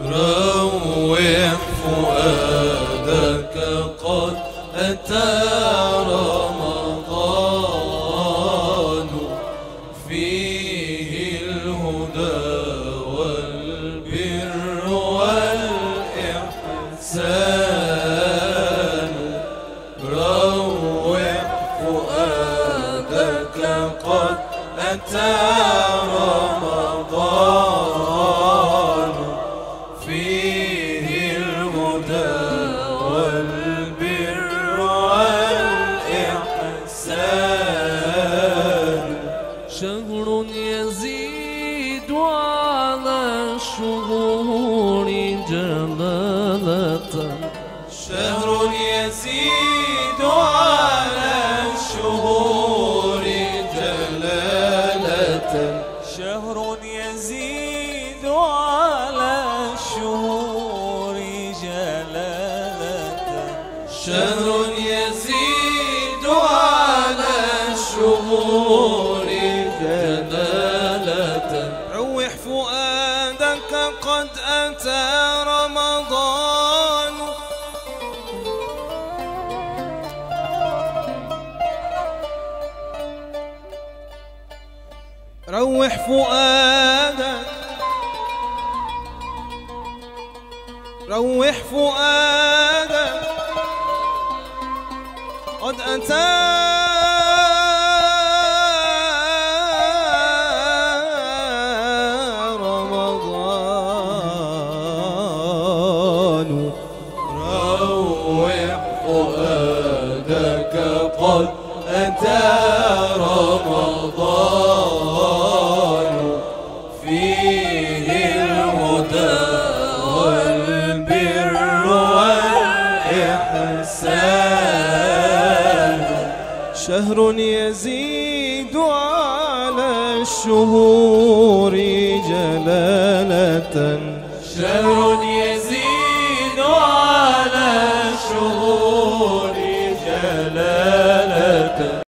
روح فؤادك قد أتى رمضان فيه الهدى والبر والإحسان. روح فؤادك قد أتى رمضان فيه الهدى والبر والإحسان. شهر يزيد على الشهور جلالة. شهر يزيد على الشهور جلالة. شهر يزيد على الشهور جلالة. شهر يزيد على الشهور جلالة. روح فؤادك قد أتى رمضان. روح فؤادك، روح فؤادك قد أتى رمضان. روح فؤادك قد أتى رمضان فيه الهدى والبر والإحسان. شهر يزيد على الشهور جلالة. شهر يزيد على الشهور جلالة.